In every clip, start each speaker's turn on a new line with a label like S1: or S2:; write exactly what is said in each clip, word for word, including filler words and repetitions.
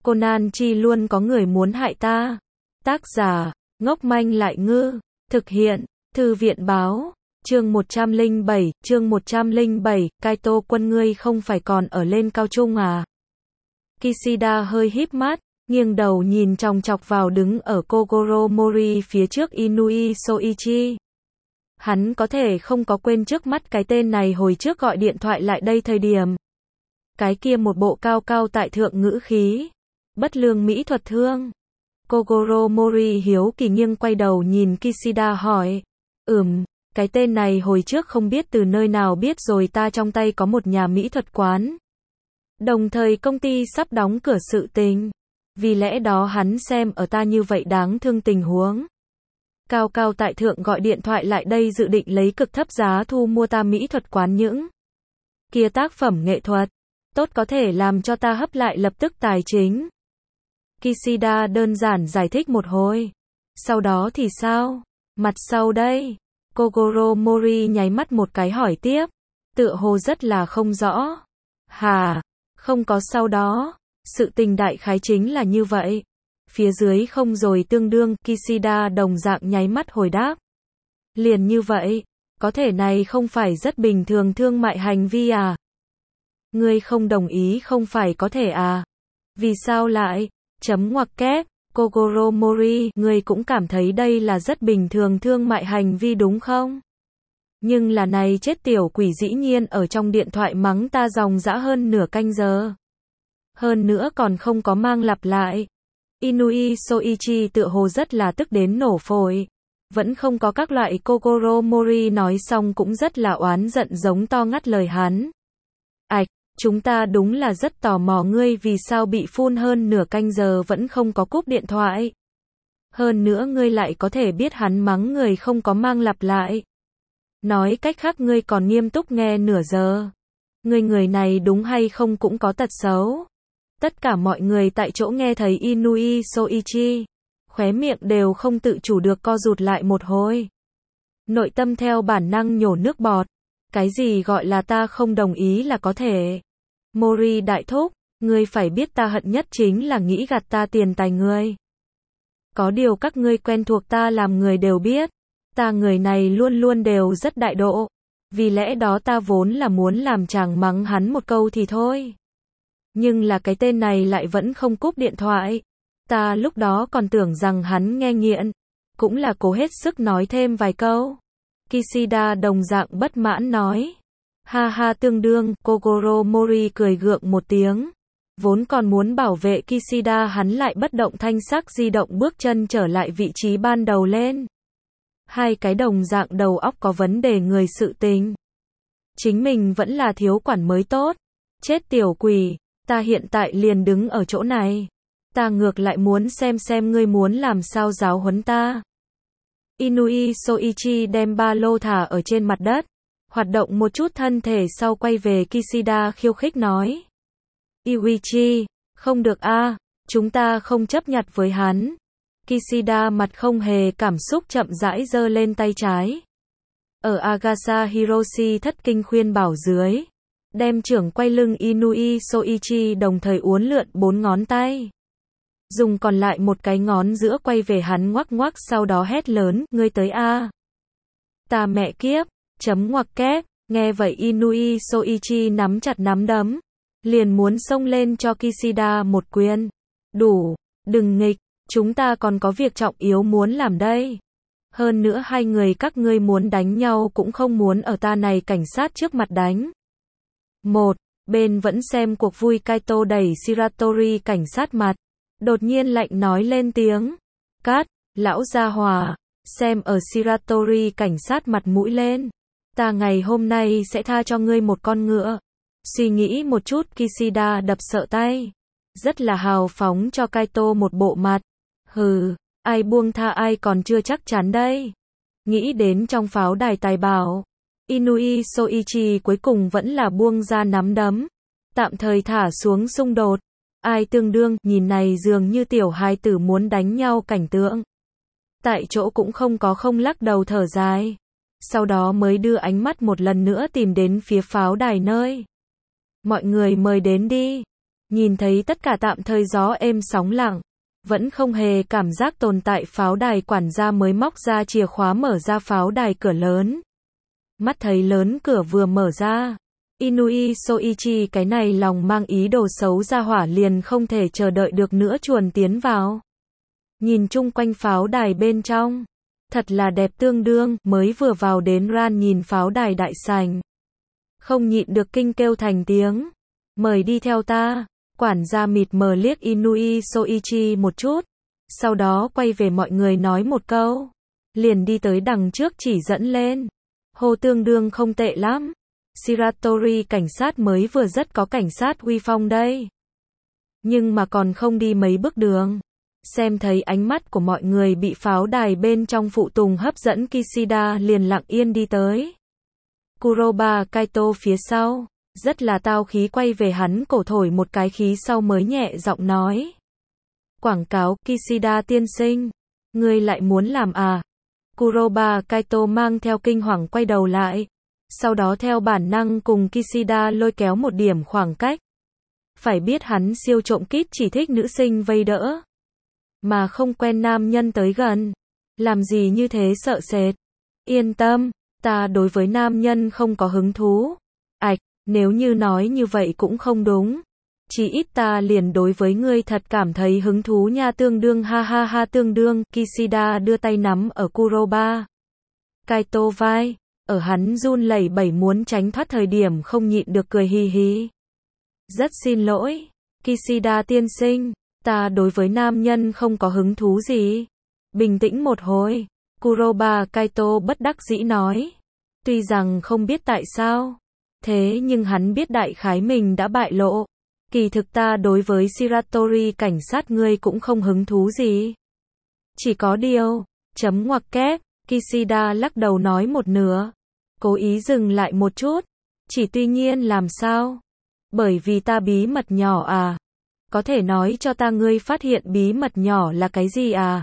S1: Conan Chi luôn có người muốn hại ta. Tác giả, ngốc manh lại ngư. Thực hiện, Thư viện báo. Chương một trăm lẻ bảy, chương một trăm lẻ bảy, Kaito quân ngươi không phải còn ở lên cao trung à? Kishida hơi híp mắt, nghiêng đầu nhìn chòng chọc vào đứng ở Kogoro Mori phía trước Inui Soichi. Hắn có thể không có quên trước mắt cái tên này hồi trước gọi điện thoại lại đây thời điểm. Cái kia một bộ cao cao tại thượng ngữ khí. Bất lương mỹ thuật thương. Kogoro Mori hiếu kỳ nghiêng quay đầu nhìn Kishida hỏi. Ừm, cái tên này hồi trước không biết từ nơi nào biết rồi ta trong tay có một nhà mỹ thuật quán. Đồng thời công ty sắp đóng cửa sự tình. Vì lẽ đó hắn xem ở ta như vậy đáng thương tình huống. Cao cao tại thượng gọi điện thoại lại đây dự định lấy cực thấp giá thu mua ta mỹ thuật quán những kia tác phẩm nghệ thuật. Tốt có thể làm cho ta hấp lại lập tức tài chính. Kishida đơn giản giải thích một hồi. Sau đó thì sao? Mặt sau đây. Kogoro Mori nháy mắt một cái hỏi tiếp. Tựa hồ rất là không rõ. Hà, không có sau đó. Sự tình đại khái chính là như vậy. Phía dưới không rồi tương đương, Kishida đồng dạng nháy mắt hồi đáp. Liền như vậy, có thể này không phải rất bình thường thương mại hành vi à? Ngươi không đồng ý không phải có thể à? Vì sao lại? Chấm ngoặc kép, Kogoro Mori, ngươi cũng cảm thấy đây là rất bình thường thương mại hành vi đúng không? Nhưng là này chết tiểu quỷ dĩ nhiên ở trong điện thoại mắng ta dòng dã hơn nửa canh giờ. Hơn nữa còn không có mang lặp lại. Inui Soichi tựa hồ rất là tức đến nổ phổi. Vẫn không có các loại. Kogoro Mori nói xong cũng rất là oán giận giống to ngắt lời hắn. Ảch, chúng ta đúng là rất tò mò ngươi vì sao bị phun hơn nửa canh giờ vẫn không có cúp điện thoại. Hơn nữa ngươi lại có thể biết hắn mắng người không có mang lặp lại. Nói cách khác ngươi còn nghiêm túc nghe nửa giờ. Ngươi người này đúng hay không cũng có tật xấu. Tất cả mọi người tại chỗ nghe thấy Inui Soichi, khóe miệng đều không tự chủ được co rụt lại một hồi. Nội tâm theo bản năng nhổ nước bọt. Cái gì gọi là ta không đồng ý là có thể. Mori đại thúc, ngươi phải biết ta hận nhất chính là nghĩ gạt ta tiền tài ngươi. Có điều các ngươi quen thuộc ta làm người đều biết. Ta người này luôn luôn đều rất đại độ. Vì lẽ đó ta vốn là muốn làm chàng mắng hắn một câu thì thôi. Nhưng là cái tên này lại vẫn không cúp điện thoại. Ta lúc đó còn tưởng rằng hắn nghe nghiện. Cũng là cố hết sức nói thêm vài câu. Kishida đồng dạng bất mãn nói. Ha ha tương đương, Kogoro Mori cười gượng một tiếng. Vốn còn muốn bảo vệ Kishida hắn lại bất động thanh sắc di động bước chân trở lại vị trí ban đầu lên. Hai cái đồng dạng đầu óc có vấn đề người sự tình. Chính mình vẫn là thiếu quản mới tốt. Chết tiểu quỷ. Ta hiện tại liền đứng ở chỗ này. Ta ngược lại muốn xem xem ngươi muốn làm sao giáo huấn ta. Inui Soichi đem ba lô thả ở trên mặt đất. Hoạt động một chút thân thể sau quay về Kishida khiêu khích nói. Iuichi, không được a, chúng ta không chấp nhặt với hắn. Kishida mặt không hề cảm xúc chậm rãi giơ lên tay trái. Ở Agasa Hiroshi thất kinh khuyên bảo dưới. Đem trưởng quay lưng Inui Soichi đồng thời uốn lượn bốn ngón tay. Dùng còn lại một cái ngón giữa quay về hắn ngoắc ngoắc sau đó hét lớn, ngươi tới a. Ta mẹ kiếp, chấm ngoặc kép, nghe vậy Inui Soichi nắm chặt nắm đấm. Liền muốn xông lên cho Kishida một quyền. Đủ, đừng nghịch, chúng ta còn có việc trọng yếu muốn làm đây. Hơn nữa hai người các ngươi muốn đánh nhau cũng không muốn ở ta này cảnh sát trước mặt đánh. Một, bên vẫn xem cuộc vui Kaito đẩy Shiratori cảnh sát mặt. Đột nhiên lạnh nói lên tiếng. Cát, lão gia hòa, xem ở Shiratori cảnh sát mặt mũi lên. Ta ngày hôm nay sẽ tha cho ngươi một con ngựa. Suy nghĩ một chút Kishida đập sợ tay. Rất là hào phóng cho Kaito một bộ mặt. Hừ, ai buông tha ai còn chưa chắc chắn đây. Nghĩ đến trong pháo đài tài bảo. Inui Soichi cuối cùng vẫn là buông ra nắm đấm. Tạm thời thả xuống xung đột. Ai tương đương, nhìn này dường như tiểu hài tử muốn đánh nhau cảnh tượng. Tại chỗ cũng không có không lắc đầu thở dài. Sau đó mới đưa ánh mắt một lần nữa tìm đến phía pháo đài nơi. Mọi người mời đến đi. Nhìn thấy tất cả tạm thời gió êm sóng lặng, vẫn không hề cảm giác tồn tại pháo đài, quản gia mới móc ra chìa khóa mở ra pháo đài cửa lớn. Mắt thấy lớn cửa vừa mở ra, Inui Soichi cái này lòng mang ý đồ xấu ra hỏa liền không thể chờ đợi được nữa chuồn tiến vào. Nhìn chung quanh pháo đài bên trong, thật là đẹp tương đương, mới vừa vào đến Ran nhìn pháo đài đại sảnh, không nhịn được kinh kêu thành tiếng, mời đi theo ta. Quản gia mịt mờ liếc Inui Soichi một chút, sau đó quay về mọi người nói một câu, liền đi tới đằng trước chỉ dẫn lên. Hô tương đương không tệ lắm. Shiratori cảnh sát mới vừa rất có cảnh sát uy phong đây. Nhưng mà còn không đi mấy bước đường, xem thấy ánh mắt của mọi người bị pháo đài bên trong phụ tùng hấp dẫn, Kishida liền lặng yên đi tới. Kuroba Kaito phía sau, rất là tao khí quay về hắn cổ thổi một cái khí sau mới nhẹ giọng nói. Quảng cáo, Kishida tiên sinh, ngươi lại muốn làm à? Kuroba Kaito mang theo kinh hoàng quay đầu lại, sau đó theo bản năng cùng Kishida lôi kéo một điểm khoảng cách. Phải biết hắn siêu trộm kít chỉ thích nữ sinh vây đỡ, mà không quen nam nhân tới gần. Làm gì như thế sợ sệt? Yên tâm, ta đối với nam nhân không có hứng thú. Ảch, nếu như nói như vậy cũng không đúng. Chỉ ít ta liền đối với ngươi thật cảm thấy hứng thú nha, tương đương ha ha ha tương đương. Kishida đưa tay nắm ở Kuroba Kaito vai, ở hắn run lẩy bẩy muốn tránh thoát thời điểm không nhịn được cười hì hì. Rất xin lỗi, Kishida tiên sinh, ta đối với nam nhân không có hứng thú gì. Bình tĩnh một hồi, Kuroba Kaito bất đắc dĩ nói. Tuy rằng không biết tại sao, thế nhưng hắn biết đại khái mình đã bại lộ. Kỳ thực ta đối với Shiratori cảnh sát ngươi cũng không hứng thú gì. Chỉ có điều, chấm ngoặc kép, Kishida lắc đầu nói một nửa, cố ý dừng lại một chút. Chỉ tuy nhiên làm sao? Bởi vì ta bí mật nhỏ à? Có thể nói cho ta ngươi phát hiện bí mật nhỏ là cái gì à?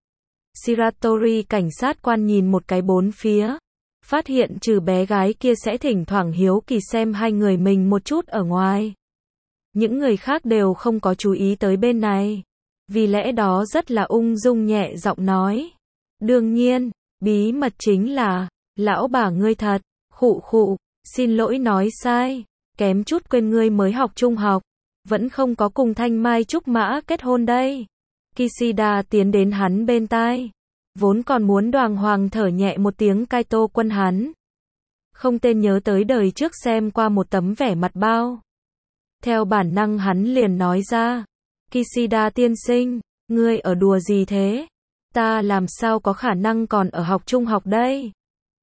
S1: Shiratori cảnh sát quan nhìn một cái bốn phía, phát hiện trừ bé gái kia sẽ thỉnh thoảng hiếu kỳ xem hai người mình một chút ở ngoài, những người khác đều không có chú ý tới bên này. Vì lẽ đó rất là ung dung nhẹ giọng nói. Đương nhiên, bí mật chính là, lão bà ngươi thật, khụ khụ, xin lỗi nói sai, kém chút quên ngươi mới học trung học, vẫn không có cùng Thanh Mai Trúc Mã kết hôn đây. Kishida tiến đến hắn bên tai, vốn còn muốn đoàng hoàng thở nhẹ một tiếng Kaito quân hắn. Không tên nhớ tới đời trước xem qua một tấm vẻ mặt bao. Theo bản năng hắn liền nói ra, Kishida tiên sinh, ngươi ở đùa gì thế? Ta làm sao có khả năng còn ở học trung học đây?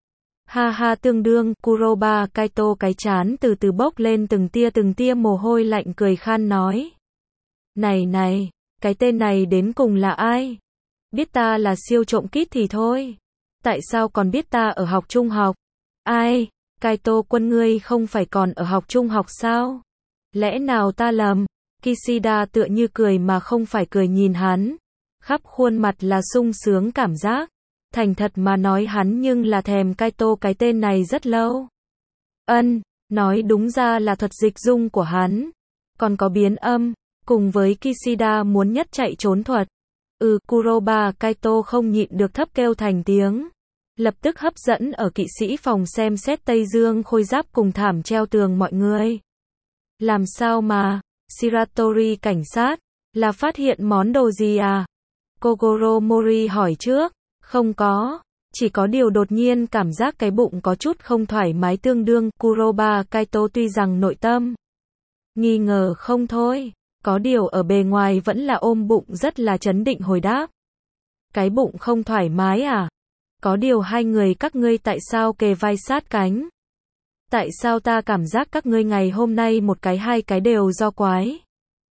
S1: Ha ha tương đương, Kuroba Kaito cái chán từ từ bốc lên từng tia từng tia mồ hôi lạnh cười khan nói. Này này, cái tên này đến cùng là ai? Biết ta là siêu trộm kít thì thôi. Tại sao còn biết ta ở học trung học? Ai? Kaito quân ngươi không phải còn ở học trung học sao? Lẽ nào ta lầm? Kishida tựa như cười mà không phải cười nhìn hắn. Khắp khuôn mặt là sung sướng cảm giác. Thành thật mà nói hắn nhưng là thèm Kaito cái tên này rất lâu. Ân, nói đúng ra là thuật dịch dung của hắn. Còn có biến âm, cùng với Kishida muốn nhất chạy trốn thuật. Ừ, Kuroba Kaito không nhịn được thấp kêu thành tiếng. Lập tức hấp dẫn ở kỵ sĩ phòng xem xét Tây Dương khôi giáp cùng thảm treo tường mọi người. Làm sao mà, Shiratori cảnh sát, là phát hiện món đồ gì à? Kogoro Mori hỏi trước. Không có, chỉ có điều đột nhiên cảm giác cái bụng có chút không thoải mái tương đương. Kuroba Kaito tuy rằng nội tâm nghi ngờ không thôi, có điều ở bề ngoài vẫn là ôm bụng rất là trấn định hồi đáp. Cái bụng không thoải mái à? Có điều hai người các ngươi tại sao kề vai sát cánh? Tại sao ta cảm giác các ngươi ngày hôm nay một cái hai cái đều do quái?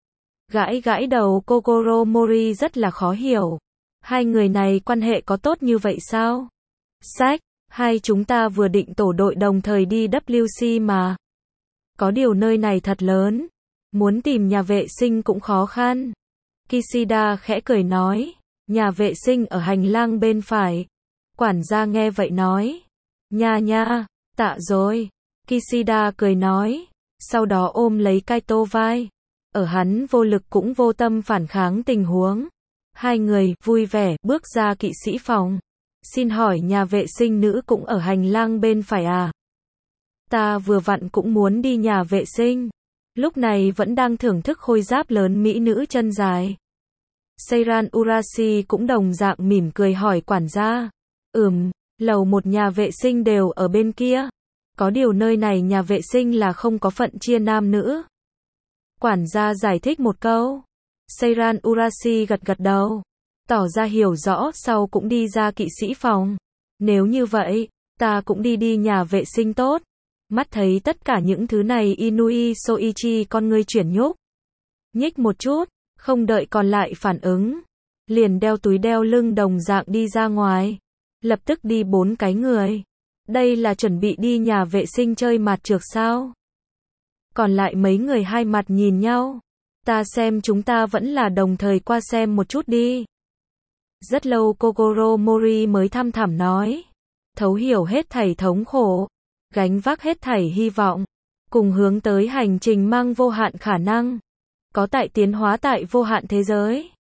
S1: Gãi gãi đầu Kogoro Mori rất là khó hiểu. Hai người này quan hệ có tốt như vậy sao? Sách, hai chúng ta vừa định tổ đội đồng thời đi W C mà. Có điều nơi này thật lớn, muốn tìm nhà vệ sinh cũng khó khăn. Kishida khẽ cười nói, nhà vệ sinh ở hành lang bên phải. Quản gia nghe vậy nói, nha nha, tạ rồi. Kishida cười nói, sau đó ôm lấy Kaito vai. Ở hắn vô lực cũng vô tâm phản kháng tình huống. Hai người, vui vẻ, bước ra kỵ sĩ phòng. Xin hỏi nhà vệ sinh nữ cũng ở hành lang bên phải à? Ta vừa vặn cũng muốn đi nhà vệ sinh. Lúc này vẫn đang thưởng thức khôi giáp lớn mỹ nữ chân dài. Seiran Urashi cũng đồng dạng mỉm cười hỏi quản gia. Ừm, lầu một nhà vệ sinh đều ở bên kia. Có điều nơi này nhà vệ sinh là không có phận chia nam nữ. Quản gia giải thích một câu. Seiran Urashi gật gật đầu. Tỏ ra hiểu rõ, sau cũng đi ra kỵ sĩ phòng. Nếu như vậy, ta cũng đi đi nhà vệ sinh tốt. Mắt thấy tất cả những thứ này Inui Soichi con ngươi chuyển nhúc. Nhích một chút, không đợi còn lại phản ứng. Liền đeo túi đeo lưng đồng dạng đi ra ngoài. Lập tức đi bốn cái người. Đây là chuẩn bị đi nhà vệ sinh chơi mạt trược sao? Còn lại mấy người hai mặt nhìn nhau. Ta xem chúng ta vẫn là đồng thời qua xem một chút đi. Rất lâu Kogoro Mori mới thăm thẳm nói. Thấu hiểu hết thảy thống khổ. Gánh vác hết thảy hy vọng. Cùng hướng tới hành trình mang vô hạn khả năng. Có tại tiến hóa tại vô hạn thế giới.